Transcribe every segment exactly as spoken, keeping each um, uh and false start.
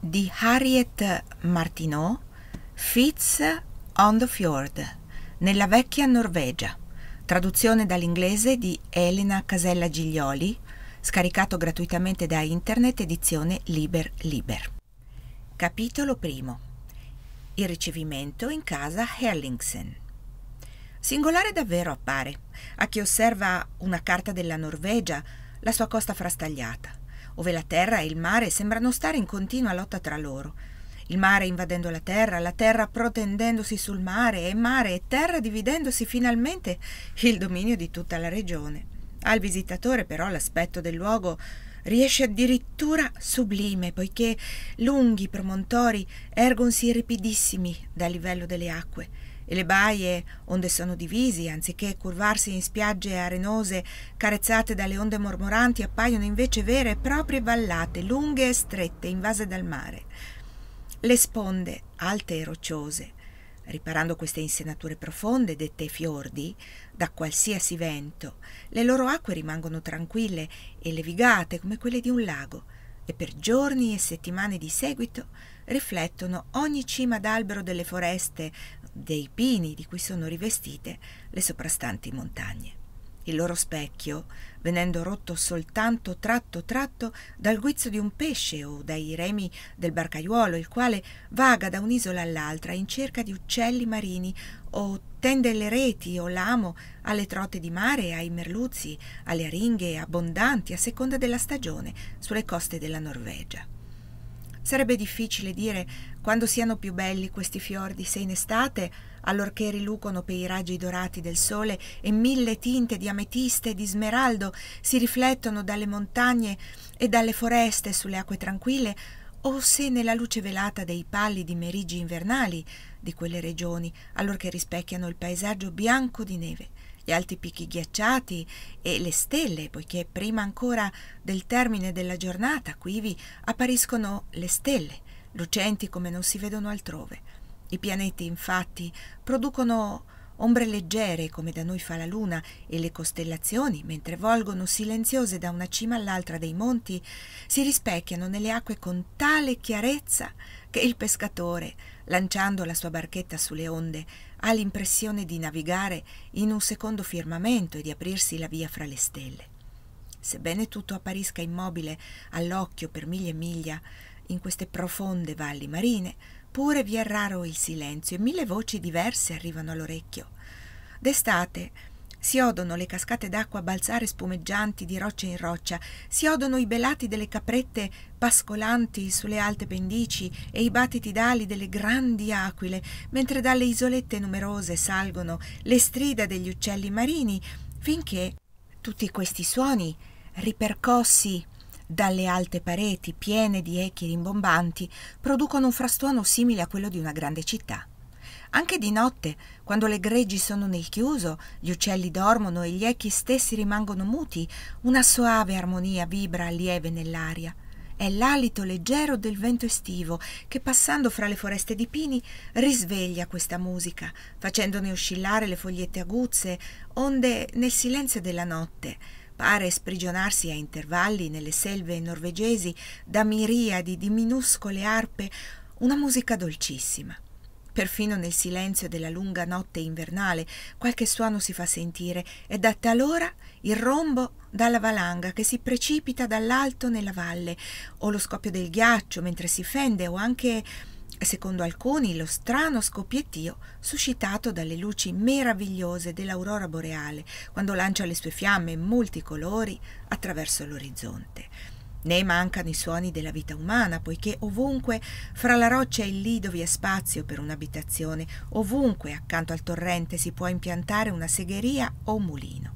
di Harriet Martineau, Fits on the Fjord, nella vecchia Norvegia, traduzione dall'inglese di Elena Casella Giglioli, scaricato gratuitamente da internet, edizione Liber Liber. Capitolo primo. Il ricevimento in casa Herlingsen. Singolare davvero appare, a chi osserva una carta della Norvegia, la sua costa frastagliata, ove la terra e il mare sembrano stare in continua lotta tra loro. Il mare invadendo la terra, la terra protendendosi sul mare, e mare e terra dividendosi finalmente il dominio di tutta la regione. Al visitatore però l'aspetto del luogo riesce addirittura sublime, poiché lunghi promontori ergonsi ripidissimi dal livello delle acque, e le baie, onde sono divisi, anziché curvarsi in spiagge arenose carezzate dalle onde mormoranti, appaiono invece vere e proprie vallate, lunghe e strette, invase dal mare. Le sponde, alte e rocciose, riparando queste insenature profonde, dette fiordi, da qualsiasi vento, le loro acque rimangono tranquille e levigate come quelle di un lago, e per giorni e settimane di seguito riflettono ogni cima d'albero delle foreste, dei pini di cui sono rivestite le soprastanti montagne. Il loro specchio, venendo rotto soltanto tratto tratto dal guizzo di un pesce o dai remi del barcaiuolo, il quale vaga da un'isola all'altra in cerca di uccelli marini o tende le reti o l'amo alle trote di mare, ai merluzzi, alle aringhe abbondanti a seconda della stagione sulle coste della Norvegia. Sarebbe difficile dire quando siano più belli questi fiordi, se in estate, allorché rilucono per i raggi dorati del sole e mille tinte di ametiste e di smeraldo si riflettono dalle montagne e dalle foreste sulle acque tranquille, o se nella luce velata dei pallidi meriggi invernali di quelle regioni, allorché rispecchiano il paesaggio bianco di neve, gli alti picchi ghiacciati e le stelle, poiché prima ancora del termine della giornata quivi appariscono le stelle, lucenti come non si vedono altrove. I pianeti, infatti, producono ombre leggere come da noi fa la luna, e le costellazioni, mentre volgono silenziose da una cima all'altra dei monti, si rispecchiano nelle acque con tale chiarezza che il pescatore, lanciando la sua barchetta sulle onde, ha l'impressione di navigare in un secondo firmamento e di aprirsi la via fra le stelle. Sebbene tutto apparisca immobile all'occhio per miglia e miglia in queste profonde valli marine, pure vi è raro il silenzio e mille voci diverse arrivano all'orecchio. D'estate si odono le cascate d'acqua balzare spumeggianti di roccia in roccia, si odono i belati delle caprette pascolanti sulle alte pendici e i battiti d'ali delle grandi aquile, mentre dalle isolette numerose salgono le strida degli uccelli marini, finché tutti questi suoni, ripercossi dalle alte pareti piene di echi rimbombanti, producono un frastuono simile a quello di una grande città. Anche di notte, quando le greggi sono nel chiuso, gli uccelli dormono e gli echi stessi rimangono muti, una soave armonia vibra lieve nell'aria. È l'alito leggero del vento estivo che, passando fra le foreste di pini, risveglia questa musica, facendone oscillare le fogliette aguzze, onde nel silenzio della notte pare sprigionarsi a intervalli nelle selve norvegesi da miriadi di minuscole arpe una musica dolcissima. Perfino nel silenzio della lunga notte invernale qualche suono si fa sentire, e da talora il rombo dalla valanga che si precipita dall'alto nella valle, o lo scoppio del ghiaccio mentre si fende, o anche, secondo alcuni, lo strano scoppiettio suscitato dalle luci meravigliose dell'aurora boreale, quando lancia le sue fiamme multicolori attraverso l'orizzonte. Né mancano i suoni della vita umana, poiché ovunque fra la roccia e il lido vi è spazio per un'abitazione, ovunque accanto al torrente si può impiantare una segheria o un mulino.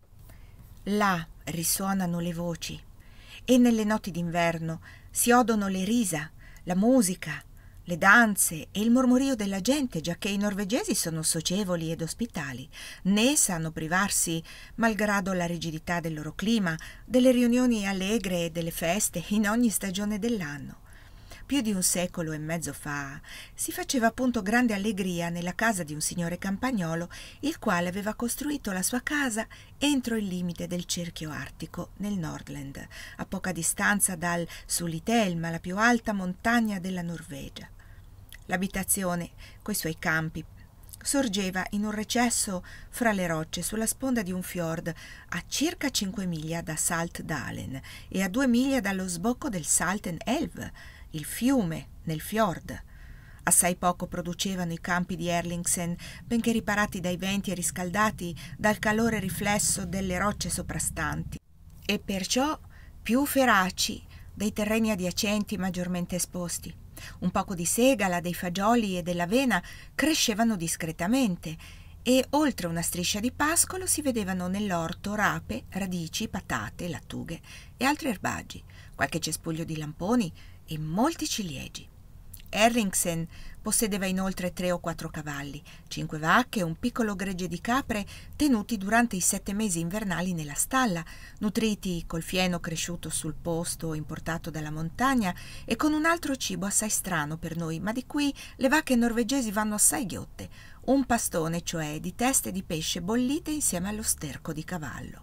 Là risuonano le voci, e nelle notti d'inverno si odono le risa, la musica, le danze e il mormorio della gente, giacché i norvegesi sono socievoli ed ospitali, né sanno privarsi, malgrado la rigidità del loro clima, delle riunioni allegre e delle feste in ogni stagione dell'anno. più di un secolo e mezzo fa, si faceva appunto grande allegria nella casa di un signore campagnolo, il quale aveva costruito la sua casa entro il limite del cerchio artico, nel Nordland, a poca distanza dal Sulitelma, la più alta montagna della Norvegia. L'abitazione, coi suoi campi, sorgeva in un recesso fra le rocce sulla sponda di un fiord a circa cinque miglia da Saltdalen e a due miglia dallo sbocco del Saltenelv, il fiume nel fiord. Assai poco producevano i campi di Erlingsen, benché riparati dai venti e riscaldati dal calore riflesso delle rocce soprastanti, e perciò più feraci dei terreni adiacenti maggiormente esposti. Un poco di segala, dei fagioli e dell'avena crescevano discretamente e oltre una striscia di pascolo si vedevano nell'orto rape, radici, patate, lattughe e altri erbaggi, qualche cespuglio di lamponi e molti ciliegi. Erlingsen possedeva inoltre tre o quattro cavalli, cinque vacche e un piccolo gregge di capre tenuti durante i sette mesi invernali nella stalla, nutriti col fieno cresciuto sul posto importato dalla montagna e con un altro cibo assai strano per noi, ma di cui le vacche norvegesi vanno assai ghiotte, un pastone cioè di teste di pesce bollite insieme allo sterco di cavallo.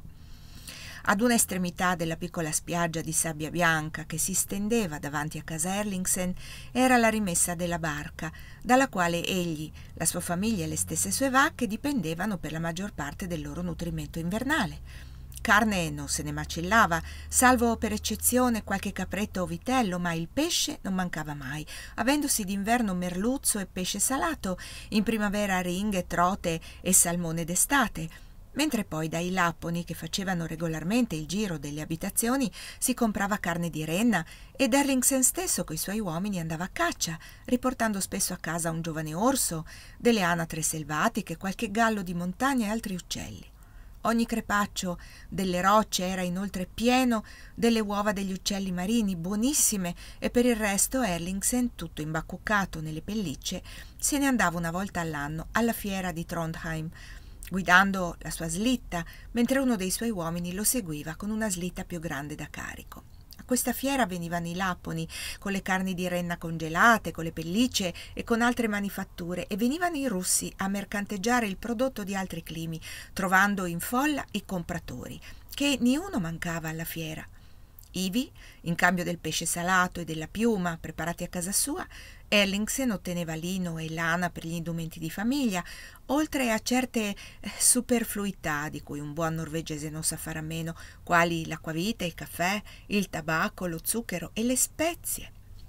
Ad un'estremità della piccola spiaggia di sabbia bianca che si stendeva davanti a casa Erlingsen era la rimessa della barca, dalla quale egli, la sua famiglia e le stesse sue vacche dipendevano per la maggior parte del loro nutrimento invernale. Carne non se ne macellava, salvo per eccezione qualche capretto o vitello, ma il pesce non mancava mai, avendosi d'inverno merluzzo e pesce salato, in primavera ringhe, trote e salmone d'estate, mentre poi dai lapponi che facevano regolarmente il giro delle abitazioni si comprava carne di renna ed Erlingsen stesso coi suoi uomini andava a caccia, riportando spesso a casa un giovane orso, delle anatre selvatiche, qualche gallo di montagna e altri uccelli. Ogni crepaccio delle rocce era inoltre pieno delle uova degli uccelli marini, buonissime, e per il resto Erlingsen, tutto imbacuccato nelle pellicce, se ne andava una volta all'anno alla fiera di Trondheim, guidando la sua slitta, mentre uno dei suoi uomini lo seguiva con una slitta più grande da carico. A questa fiera venivano i lapponi, con le carni di renna congelate, con le pellicce e con altre manifatture, e venivano i russi a mercanteggiare il prodotto di altri climi, trovando in folla i compratori, che ni uno mancava alla fiera. Ivi, in cambio del pesce salato e della piuma preparati a casa sua, Erlingsen otteneva lino e lana per gli indumenti di famiglia, oltre a certe superfluità di cui un buon norvegese non sa fare a meno, quali l'acquavite, il caffè, il tabacco, lo zucchero e le spezie.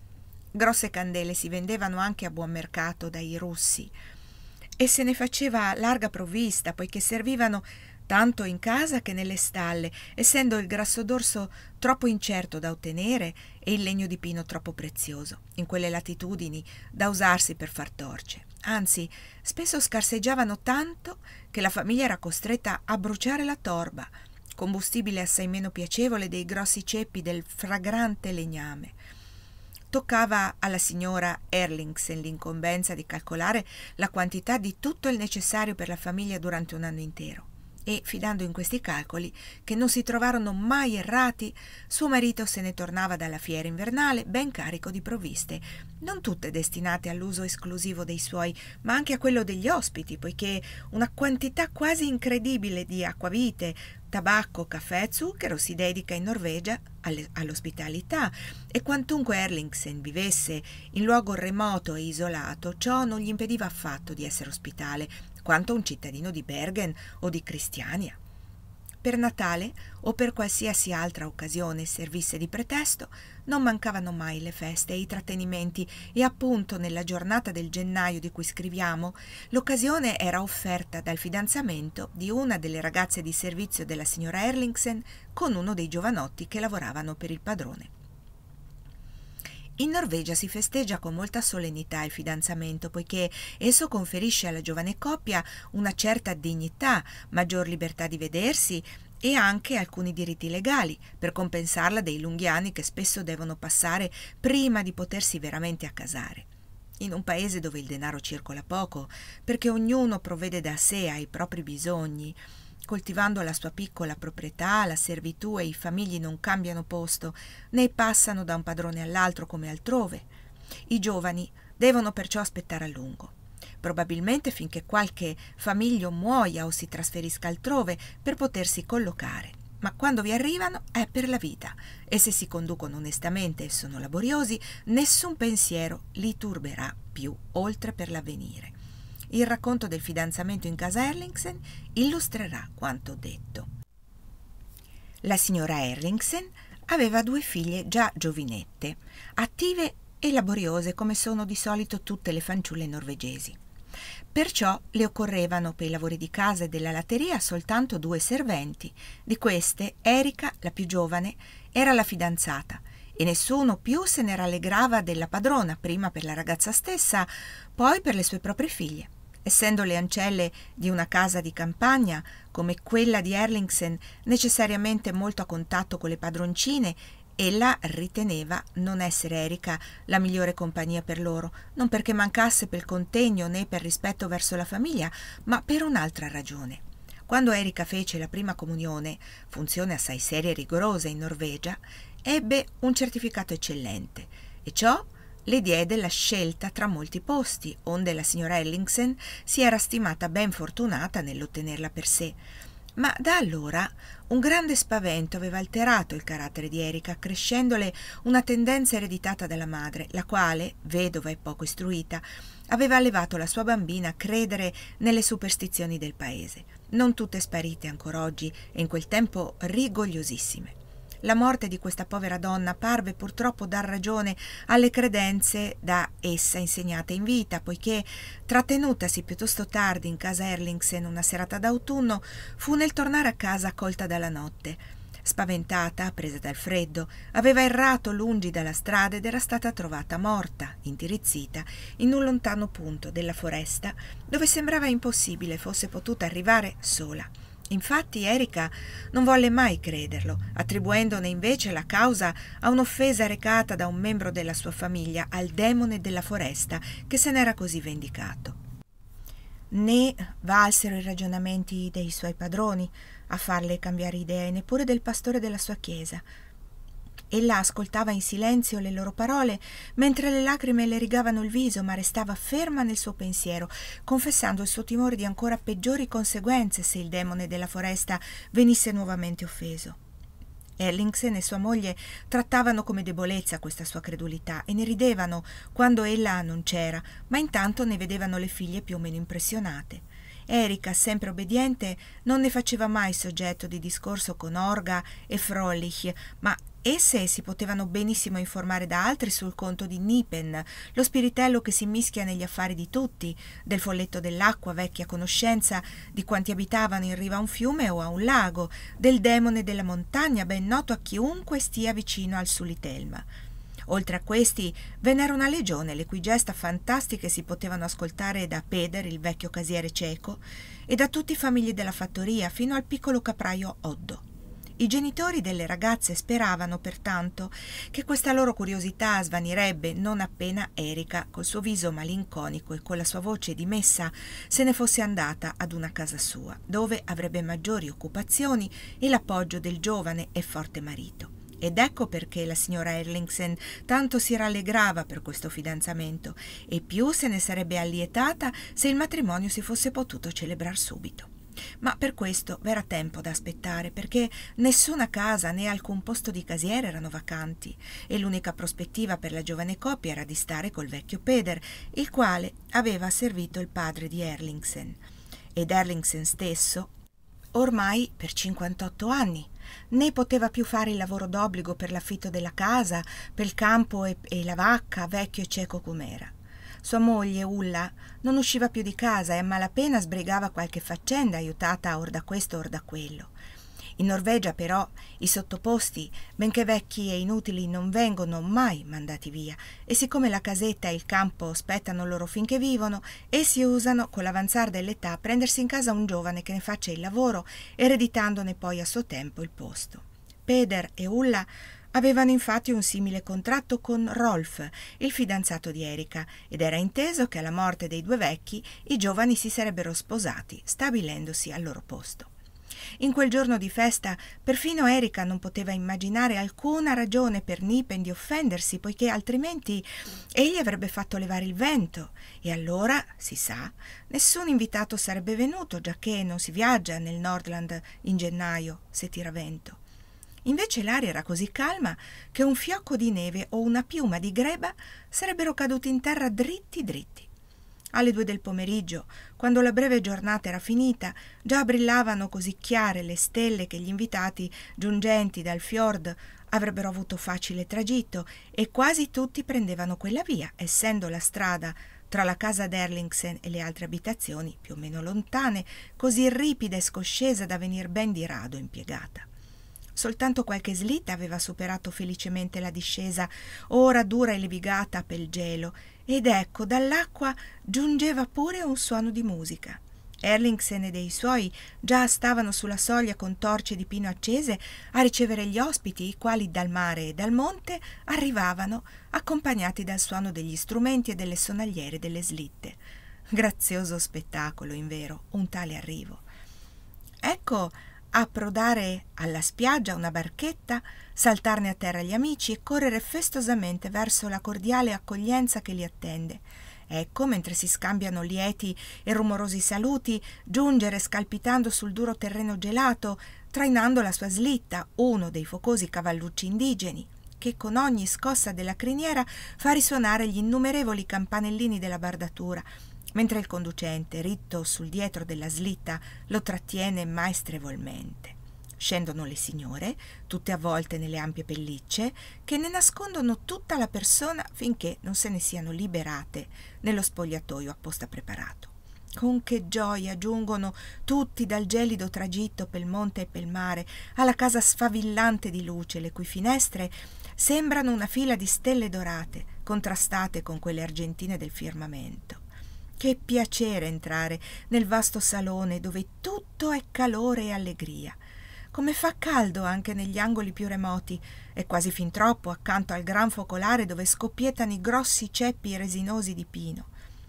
Grosse candele si vendevano anche a buon mercato dai russi e se ne faceva larga provvista, poiché servivano tanto in casa che nelle stalle, essendo il grasso d'orso troppo incerto da ottenere e il legno di pino troppo prezioso, in quelle latitudini, da usarsi per far torce. Anzi, spesso scarseggiavano tanto che la famiglia era costretta a bruciare la torba, combustibile assai meno piacevole dei grossi ceppi del fragrante legname. Toccava alla signora Erlingsen l'incombenza di calcolare la quantità di tutto il necessario per la famiglia durante un anno intero. E, fidando in questi calcoli, che non si trovarono mai errati, suo marito se ne tornava dalla fiera invernale ben carico di provviste, non tutte destinate all'uso esclusivo dei suoi, ma anche a quello degli ospiti, poiché una quantità quasi incredibile di acquavite, tabacco, caffè e zucchero si dedica in Norvegia alle, all'ospitalità, e quantunque Erlingsen vivesse in luogo remoto e isolato, ciò non gli impediva affatto di essere ospitale, quanto un cittadino di Bergen o di Cristiania. Per Natale o per qualsiasi altra occasione servisse di pretesto, non mancavano mai le feste e i trattenimenti, e appunto nella giornata del gennaio di cui scriviamo, l'occasione era offerta dal fidanzamento di una delle ragazze di servizio della signora Erlingsen con uno dei giovanotti che lavoravano per il padrone. In Norvegia si festeggia con molta solennità il fidanzamento, poiché esso conferisce alla giovane coppia una certa dignità, maggior libertà di vedersi e anche alcuni diritti legali, per compensarla dei lunghi anni che spesso devono passare prima di potersi veramente accasare. In un paese dove il denaro circola poco, perché ognuno provvede da sé ai propri bisogni, coltivando la sua piccola proprietà, la servitù e i famigli non cambiano posto, né passano da un padrone all'altro come altrove. I giovani devono perciò aspettare a lungo, probabilmente finché qualche famiglio muoia o si trasferisca altrove per potersi collocare, ma quando vi arrivano è per la vita e se si conducono onestamente e sono laboriosi, nessun pensiero li turberà più oltre per l'avvenire. Il racconto del fidanzamento in casa Erlingsen illustrerà quanto detto. La signora Erlingsen aveva due figlie già giovinette, attive e laboriose come sono di solito tutte le fanciulle norvegesi. Perciò le occorrevano per i lavori di casa e della latteria soltanto due serventi. Di queste, Erika, la più giovane, era la fidanzata e nessuno più se ne rallegrava della padrona, prima per la ragazza stessa, poi per le sue proprie figlie. Essendo le ancelle di una casa di campagna, come quella di Erlingsen, necessariamente molto a contatto con le padroncine, ella riteneva non essere Erika la migliore compagnia per loro, non perché mancasse per contegno né per rispetto verso la famiglia, ma per un'altra ragione. Quando Erika fece la prima comunione, funzione assai seria e rigorosa in Norvegia, ebbe un certificato eccellente e ciò le diede la scelta tra molti posti, onde la signora Erlingsen si era stimata ben fortunata nell'ottenerla per sé. Ma da allora un grande spavento aveva alterato il carattere di Erika, crescendole una tendenza ereditata dalla madre, la quale, vedova e poco istruita, aveva allevato la sua bambina a credere nelle superstizioni del paese, non tutte sparite ancora oggi e in quel tempo rigogliosissime. La morte di questa povera donna parve purtroppo dar ragione alle credenze da essa insegnate in vita, poiché, trattenutasi piuttosto tardi in casa Erlingsen una serata d'autunno, fu nel tornare a casa colta dalla notte. Spaventata, presa dal freddo, aveva errato lungi dalla strada ed era stata trovata morta, intirizzita, in un lontano punto della foresta, dove sembrava impossibile fosse potuta arrivare sola. Infatti Erika non volle mai crederlo, attribuendone invece la causa a un'offesa recata da un membro della sua famiglia al demone della foresta che se n'era così vendicato. Né valsero i ragionamenti dei suoi padroni a farle cambiare idea e neppure del pastore della sua chiesa. Ella ascoltava in silenzio le loro parole, mentre le lacrime le rigavano il viso, ma restava ferma nel suo pensiero, confessando il suo timore di ancora peggiori conseguenze se il demone della foresta venisse nuovamente offeso. Erlingsen e sua moglie trattavano come debolezza questa sua credulità e ne ridevano quando ella non c'era, ma intanto ne vedevano le figlie più o meno impressionate. Erika, sempre obbediente, non ne faceva mai soggetto di discorso con Orga e Frölich, ma esse si potevano benissimo informare da altri sul conto di Nipen, lo spiritello che si mischia negli affari di tutti, del folletto dell'acqua, vecchia conoscenza di quanti abitavano in riva a un fiume o a un lago, del demone della montagna, ben noto a chiunque stia vicino al Sulitelma. Oltre a questi ve n'era una legione, le cui gesta fantastiche si potevano ascoltare da Peder, il vecchio casiere cieco, e da tutti i famigli della fattoria, fino al piccolo capraio Oddo. I genitori delle ragazze speravano, pertanto, che questa loro curiosità svanirebbe non appena Erika, col suo viso malinconico e con la sua voce dimessa, se ne fosse andata ad una casa sua, dove avrebbe maggiori occupazioni e l'appoggio del giovane e forte marito. Ed ecco perché la signora Erlingsen tanto si rallegrava per questo fidanzamento e più se ne sarebbe allietata se il matrimonio si fosse potuto celebrar subito. Ma per questo v'era tempo da aspettare, perché nessuna casa né alcun posto di casiere erano vacanti e l'unica prospettiva per la giovane coppia era di stare col vecchio Peder, il quale aveva servito il padre di Erlingsen. Ed Erlingsen stesso, ormai per cinquantotto anni, né poteva più fare il lavoro d'obbligo per l'affitto della casa, per il campo e, e la vacca, vecchio e cieco com'era. Sua moglie, Ulla, non usciva più di casa e a malapena sbrigava qualche faccenda aiutata or da questo or da quello. In Norvegia, però, i sottoposti, benché vecchi e inutili, non vengono mai mandati via e siccome la casetta e il campo spettano loro finché vivono, essi usano, con l'avanzar dell'età, prendersi in casa un giovane che ne faccia il lavoro, ereditandone poi a suo tempo il posto. Peder e Ulla avevano infatti un simile contratto con Rolf, il fidanzato di Erika, ed era inteso che alla morte dei due vecchi i giovani si sarebbero sposati, stabilendosi al loro posto. In quel giorno di festa perfino Erika non poteva immaginare alcuna ragione per Nipen di offendersi, poiché altrimenti egli avrebbe fatto levare il vento, e allora, si sa, nessun invitato sarebbe venuto, giacché non si viaggia nel Nordland in gennaio se tira vento. Invece l'aria era così calma che un fiocco di neve o una piuma di greba sarebbero caduti in terra dritti dritti. Alle due del pomeriggio, quando la breve giornata era finita, già brillavano così chiare le stelle che gli invitati giungenti dal fiord avrebbero avuto facile tragitto, e quasi tutti prendevano quella via, essendo la strada tra la casa d'Erlingsen e le altre abitazioni, più o meno lontane, così ripida e scoscesa da venir ben di rado impiegata. Soltanto qualche slitta aveva superato felicemente la discesa, ora dura e levigata pel gelo, ed ecco dall'acqua giungeva pure un suono di musica. Erlingsen e dei suoi già stavano sulla soglia con torce di pino accese a ricevere gli ospiti, i quali dal mare e dal monte arrivavano accompagnati dal suono degli strumenti e delle sonagliere delle slitte. Grazioso spettacolo, invero, un tale arrivo. Ecco approdare alla spiaggia una barchetta, saltarne a terra gli amici e correre festosamente verso la cordiale accoglienza che li attende. Ecco, mentre si scambiano lieti e rumorosi saluti, giungere scalpitando sul duro terreno gelato, trainando la sua slitta, uno dei focosi cavallucci indigeni, che con ogni scossa della criniera fa risuonare gli innumerevoli campanellini della bardatura, mentre il conducente, ritto sul dietro della slitta, lo trattiene maestrevolmente. Scendono le signore, tutte avvolte nelle ampie pellicce, che ne nascondono tutta la persona finché non se ne siano liberate nello spogliatoio apposta preparato. Con che gioia giungono tutti dal gelido tragitto pel monte e pel mare alla casa sfavillante di luce, le cui finestre sembrano una fila di stelle dorate, contrastate con quelle argentine del firmamento. Che piacere entrare nel vasto salone dove tutto è calore e allegria. Come fa caldo anche negli angoli più remoti, e quasi fin troppo accanto al gran focolare dove scoppiettano i grossi ceppi resinosi di pino.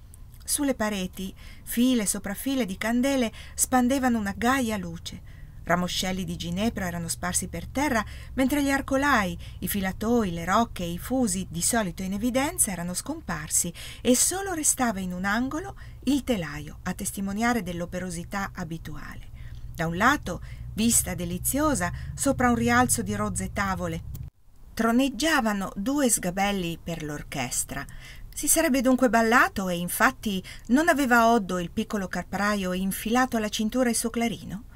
Sulle pareti, file sopra file di candele spandevano una gaia luce. Ramoscelli di ginepro erano sparsi per terra, mentre gli arcolai, i filatoi, le rocche e i fusi, di solito in evidenza, erano scomparsi, e solo restava in un angolo il telaio a testimoniare dell'operosità abituale. Da un lato, vista deliziosa, sopra un rialzo di rozze tavole, troneggiavano due sgabelli per l'orchestra. Si sarebbe dunque ballato, e infatti non aveva Oddo, il piccolo carparaio, infilato alla cintura il suo clarino?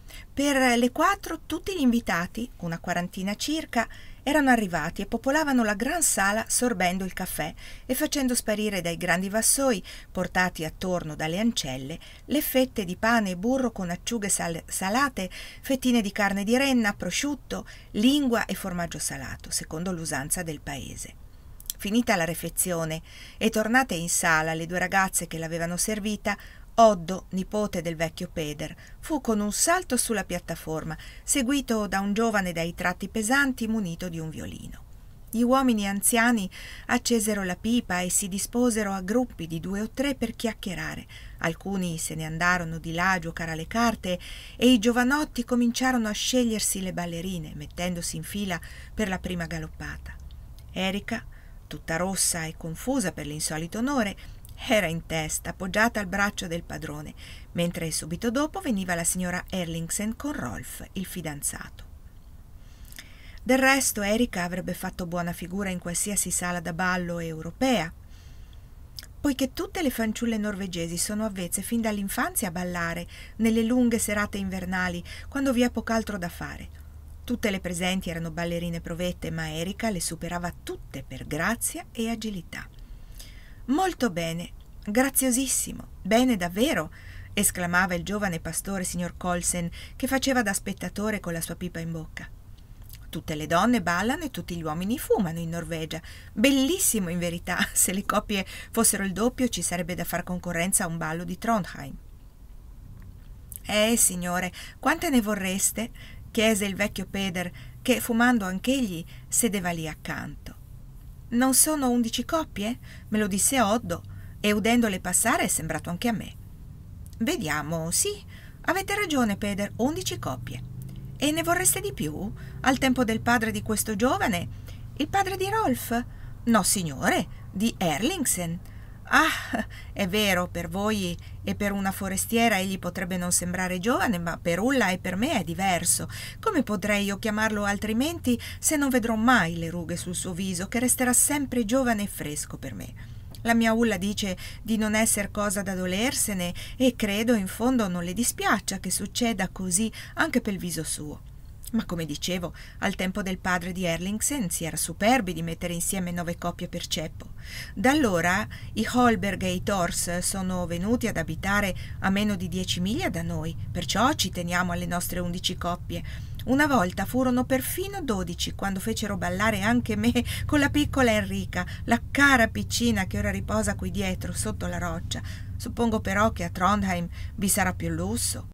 Per le quattro tutti gli invitati, una quarantina circa, erano arrivati e popolavano la gran sala sorbendo il caffè e facendo sparire dai grandi vassoi, portati attorno dalle ancelle, le fette di pane e burro con acciughe sal- salate, fettine di carne di renna, prosciutto, lingua e formaggio salato, secondo l'usanza del paese. Finita la refezione e tornate in sala le due ragazze che l'avevano servita, Oddo, nipote del vecchio Peder, fu con un salto sulla piattaforma, seguito da un giovane dai tratti pesanti munito di un violino. Gli uomini anziani accesero la pipa e si disposero a gruppi di due o tre per chiacchierare. Alcuni se ne andarono di là a giocare alle carte, e i giovanotti cominciarono a scegliersi le ballerine, mettendosi in fila per la prima galoppata. Erika, tutta rossa e confusa per l'insolito onore, era in testa, appoggiata al braccio del padrone, mentre subito dopo veniva la signora Erlingsen con Rolf, il fidanzato. Del resto Erika avrebbe fatto buona figura in qualsiasi sala da ballo europea, poiché tutte le fanciulle norvegesi sono avvezze fin dall'infanzia a ballare nelle lunghe serate invernali, quando vi è poch'altro da fare. Tutte le presenti erano ballerine provette, ma Erika le superava tutte per grazia e agilità. «Molto bene, graziosissimo, bene davvero», esclamava il giovane pastore signor Colsen, che faceva da spettatore con la sua pipa in bocca. «Tutte le donne ballano e tutti gli uomini fumano in Norvegia. Bellissimo, in verità. Se le coppie fossero il doppio ci sarebbe da far concorrenza a un ballo di Trondheim». «Eh, signore, quante ne vorreste?» chiese il vecchio Peder, che, fumando anch'egli, sedeva lì accanto. «Non sono undici coppie?» me lo disse Oddo, e udendole passare è sembrato anche a me. «Vediamo, sì, Avete ragione, Peder, undici coppie. E ne vorreste di più? Al tempo del padre di questo giovane? Il padre di Rolf? No, signore, di Erlingsen. Ah, è vero, per voi e per una forestiera egli potrebbe non sembrare giovane, ma per Ulla e per me è diverso. Come potrei io chiamarlo altrimenti se non vedrò mai le rughe sul suo viso, che resterà sempre giovane e fresco per me? La mia Ulla dice di non esser cosa da dolersene e credo in fondo non le dispiaccia che succeda così anche pel viso suo. Ma come dicevo, al tempo del padre di Erlingsen si era superbi di mettere insieme nove coppie per ceppo. Da allora i Holberg e i Thors sono venuti ad abitare a meno di dieci miglia da noi, perciò ci teniamo alle nostre undici coppie. Una volta furono perfino dodici, quando fecero ballare anche me con la piccola Enrica, la cara piccina che ora riposa qui dietro, sotto la roccia. Suppongo però che a Trondheim vi sarà più lusso.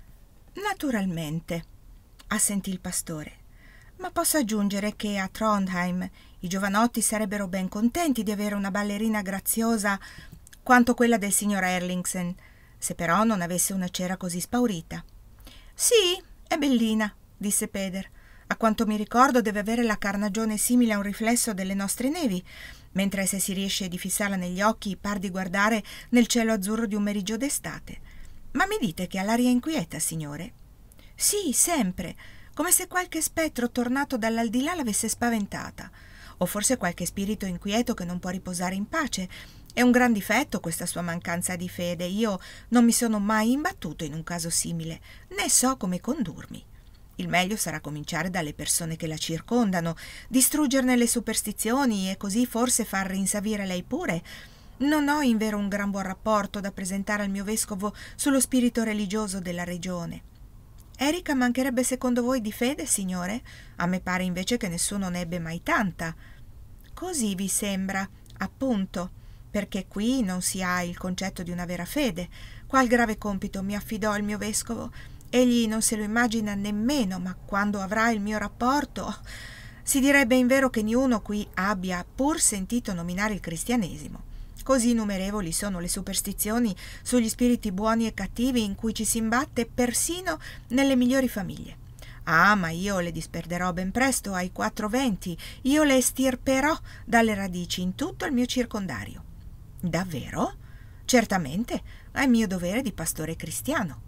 Naturalmente, assentì il pastore, ma posso aggiungere che a Trondheim i giovanotti sarebbero ben contenti di avere una ballerina graziosa quanto quella del signor Erlingsen, se però non avesse una cera così spaurita. Sì, è bellina, disse Peder. A quanto mi ricordo deve avere la carnagione simile a un riflesso delle nostre nevi, mentre se si riesce di fissarla negli occhi par di guardare nel cielo azzurro di un meriggio d'estate. Ma mi dite che ha l'aria inquieta, signore? Sì, sempre, come se qualche spettro tornato dall'aldilà l'avesse spaventata, o forse qualche spirito inquieto che non può riposare in pace. È un gran difetto questa sua mancanza di fede. Io non mi sono mai imbattuto in un caso simile, né so come condurmi. Il meglio sarà cominciare dalle persone che la circondano, distruggerne le superstizioni e così forse far rinsavire lei pure. Non ho invero un gran buon rapporto da presentare al mio vescovo sullo spirito religioso della regione. Erika mancherebbe secondo voi di fede, signore? A me pare invece che nessuno ne ebbe mai tanta. Così vi sembra, appunto, perché qui non si ha il concetto di una vera fede. Qual grave compito mi affidò il mio vescovo? Egli non se lo immagina nemmeno, ma quando avrà il mio rapporto, si direbbe invero che niuno qui abbia pur sentito nominare il cristianesimo. Così innumerevoli sono le superstizioni sugli spiriti buoni e cattivi in cui ci si imbatte persino nelle migliori famiglie. Ah, ma io le disperderò ben presto ai quattro venti, io le estirperò dalle radici in tutto il mio circondario. Davvero? Certamente, è mio dovere di pastore cristiano.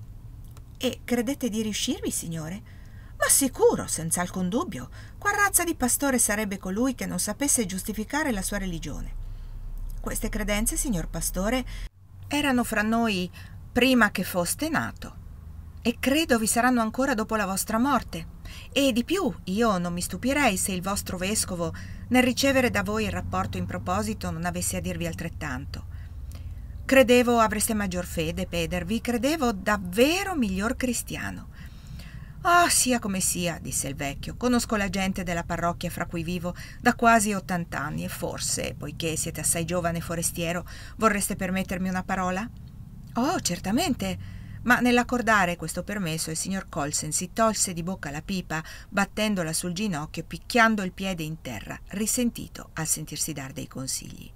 E credete di riuscirvi, signore? Ma sicuro, senza alcun dubbio. Qual razza di pastore sarebbe colui che non sapesse giustificare la sua religione? Queste credenze, signor pastore, erano fra noi prima che foste nato, e credo vi saranno ancora dopo la vostra morte. E di più, io non mi stupirei se il vostro vescovo, nel ricevere da voi il rapporto in proposito, non avesse a dirvi altrettanto. Credevo avreste maggior fede, Peder, vi credevo davvero miglior cristiano. Ah, oh, sia come sia, disse il vecchio, conosco la gente della parrocchia fra cui vivo da quasi ottant'anni e forse, poiché siete assai giovane forestiero, vorreste permettermi una parola? Oh, certamente, ma nell'accordare questo permesso il signor Colsen si tolse di bocca la pipa, battendola sul ginocchio, picchiando il piede in terra, risentito al sentirsi dar dei consigli.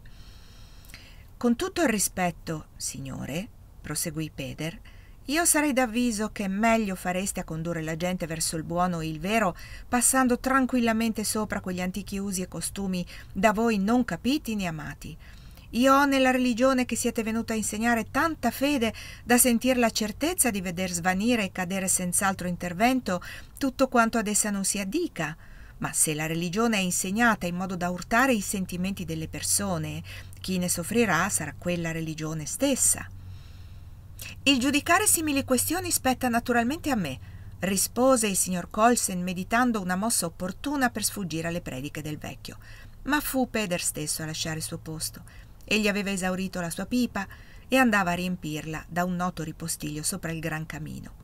Con tutto il rispetto, signore, proseguì Peder, io sarei d'avviso che meglio fareste a condurre la gente verso il buono e il vero, passando tranquillamente sopra quegli antichi usi e costumi da voi non capiti né amati. Io ho nella religione che siete venuta a insegnare tanta fede da sentir la certezza di veder svanire e cadere senz'altro intervento tutto quanto ad essa non si addica. Ma se la religione è insegnata in modo da urtare i sentimenti delle persone, chi ne soffrirà sarà quella religione stessa. Il giudicare simili questioni spetta naturalmente a me, rispose il signor Colsen meditando una mossa opportuna per sfuggire alle prediche del vecchio. Ma fu Peder stesso a lasciare il suo posto. Egli aveva esaurito la sua pipa e andava a riempirla da un noto ripostiglio sopra il gran camino.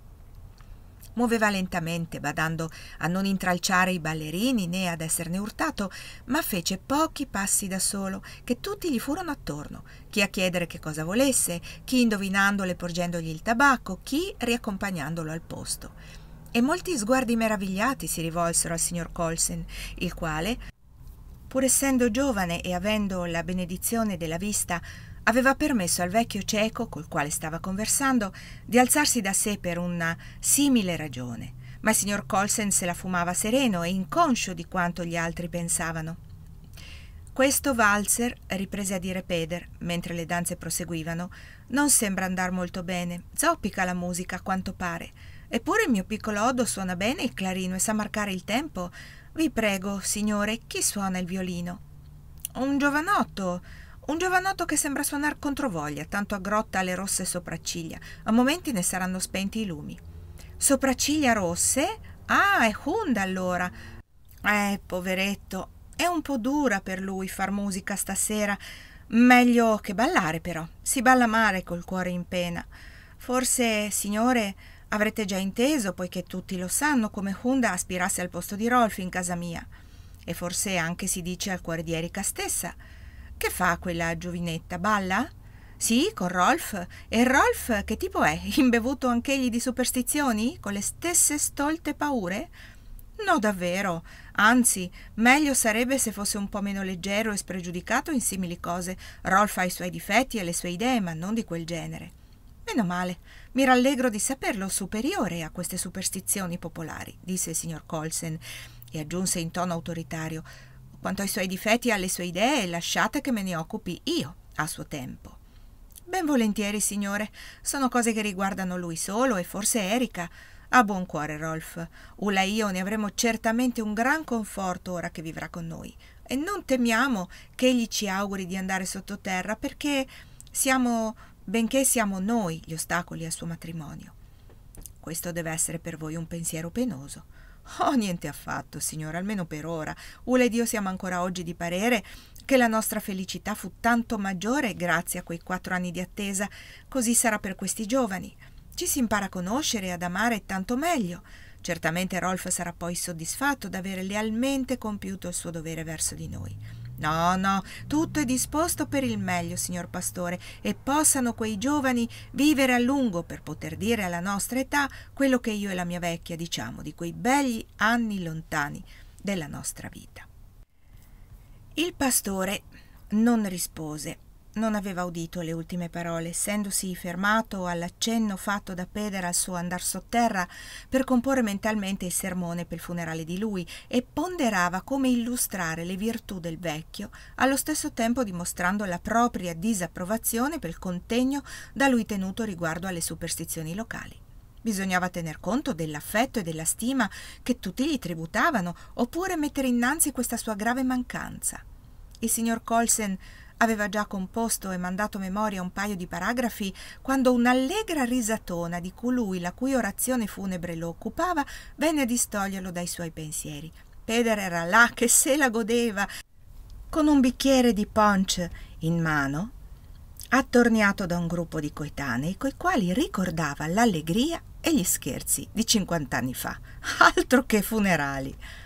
Muoveva lentamente, badando a non intralciare i ballerini né ad esserne urtato, ma fece pochi passi da solo, che tutti gli furono attorno, chi a chiedere che cosa volesse, chi indovinandole porgendogli il tabacco, chi riaccompagnandolo al posto. E molti sguardi meravigliati si rivolsero al signor Colsen, il quale, pur essendo giovane e avendo la benedizione della vista, aveva permesso al vecchio cieco, col quale stava conversando, di alzarsi da sé per una simile ragione, ma il signor Colsen se la fumava sereno e inconscio di quanto gli altri pensavano. «Questo valzer», riprese a dire Peder, mentre le danze proseguivano, «non sembra andar molto bene. Zoppica la musica, a quanto pare. Eppure il mio piccolo Oddo suona bene il clarino e sa marcare il tempo. Vi prego, signore, chi suona il violino?» «Un giovanotto, un giovanotto che sembra suonar controvoglia, tanto aggrotta le rosse sopracciglia. A momenti ne saranno spenti i lumi». «Sopracciglia rosse? Ah, è Hund allora. Eh, poveretto, è un po' dura per lui far musica stasera. Meglio che ballare, però. Si balla male col cuore in pena. Forse, signore, avrete già inteso, poiché tutti lo sanno, come Hund aspirasse al posto di Rolf in casa mia. E forse anche si dice al cuore di Erika stessa. Che fa quella giovinetta? Balla? Sì, con Rolf. E Rolf che tipo è? Imbevuto anch'egli di superstizioni? Con le stesse stolte paure? No, davvero. Anzi, meglio sarebbe se fosse un po' meno leggero e spregiudicato in simili cose. Rolf ha i suoi difetti e le sue idee, ma non di quel genere. Meno male, mi rallegro di saperlo superiore a queste superstizioni popolari, disse il signor Colsen, e aggiunse in tono autoritario: quanto ai suoi difetti e alle sue idee, lasciate che me ne occupi io a suo tempo. Ben volentieri, signore, sono cose che riguardano lui solo e forse Erika. Ha buon cuore Rolf. Ulla e io ne avremo certamente un gran conforto ora che vivrà con noi, e non temiamo che egli ci auguri di andare sottoterra, perché siamo, benché siamo noi gli ostacoli al suo matrimonio. Questo deve essere per voi un pensiero penoso. Oh, niente affatto, signora, almeno per ora. Ulla ed io siamo ancora oggi di parere che la nostra felicità fu tanto maggiore grazie a quei quattro anni di attesa. Così sarà per questi giovani. Ci si impara a conoscere e ad amare tanto meglio. Certamente Rolf sarà poi soddisfatto d'avere lealmente compiuto il suo dovere verso di noi. No, no, tutto è disposto per il meglio, signor pastore, e possano quei giovani vivere a lungo per poter dire alla nostra età quello che io e la mia vecchia diciamo di quei begli anni lontani della nostra vita. Il pastore non rispose. Non aveva udito le ultime parole, essendosi fermato all'accenno fatto da Peder al suo andar sotterra per comporre mentalmente il sermone per il funerale di lui, e ponderava come illustrare le virtù del vecchio, allo stesso tempo dimostrando la propria disapprovazione per il contegno da lui tenuto riguardo alle superstizioni locali. Bisognava tener conto dell'affetto e della stima che tutti gli tributavano, oppure mettere innanzi questa sua grave mancanza. Il signor Colsen aveva già composto e mandato memoria un paio di paragrafi quando un'allegra risatona di colui la cui orazione funebre lo occupava venne a distoglierlo dai suoi pensieri. Peder era là che se la godeva, con un bicchiere di punch in mano, attorniato da un gruppo di coetanei coi quali ricordava l'allegria e gli scherzi di cinquant'anni fa. Altro che funerali!